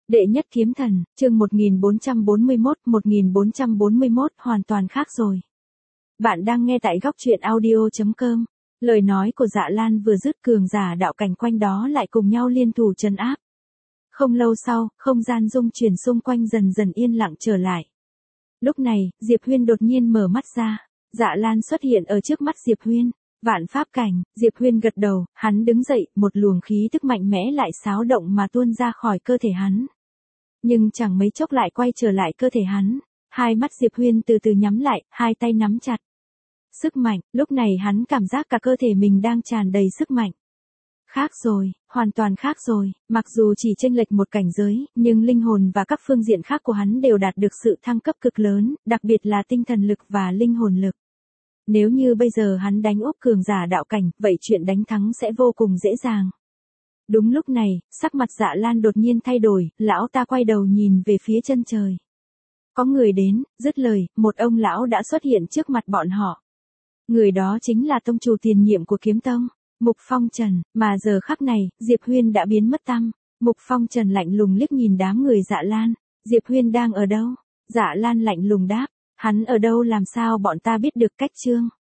Đệ nhất kiếm thần, chương 1441 hoàn toàn khác rồi. Bạn đang nghe tại góc truyện audio.com. Lời nói của Dạ Lan vừa dứt, cường giả đạo cảnh quanh đó lại cùng nhau liên thủ trấn áp. Không lâu sau, không gian rung chuyển xung quanh dần dần yên lặng trở lại. Lúc này, Diệp Huyên đột nhiên mở mắt ra. Dạ Lan xuất hiện ở trước mắt Diệp Huyên. Vạn pháp cảnh, Diệp Huyên gật đầu, hắn đứng dậy, một luồng khí tức mạnh mẽ lại xáo động mà tuôn ra khỏi cơ thể hắn. Nhưng chẳng mấy chốc lại quay trở lại cơ thể hắn. Hai mắt Diệp Huyên từ từ nhắm lại, hai tay nắm chặt. Sức mạnh, lúc này hắn cảm giác cả cơ thể mình đang tràn đầy sức mạnh. Khác rồi, hoàn toàn khác rồi, mặc dù chỉ chênh lệch một cảnh giới, nhưng linh hồn và các phương diện khác của hắn đều đạt được sự thăng cấp cực lớn, đặc biệt là tinh thần lực và linh hồn lực. Nếu như bây giờ hắn đánh úp cường giả đạo cảnh, vậy chuyện đánh thắng sẽ vô cùng dễ dàng. Đúng lúc này, sắc mặt Dạ Lan đột nhiên thay đổi, lão ta quay đầu nhìn về phía chân trời. Có người đến, dứt lời, một ông lão đã xuất hiện trước mặt bọn họ. Người đó chính là tông chủ tiền nhiệm của kiếm tông, Mục Phong Trần, mà giờ khắc này, Diệp Huyên đã biến mất tăm. Mục Phong Trần lạnh lùng liếc nhìn đám người Dạ Lan, Diệp Huyên đang ở đâu? Dạ Lan lạnh lùng đáp, hắn ở đâu làm sao bọn ta biết được cách chương.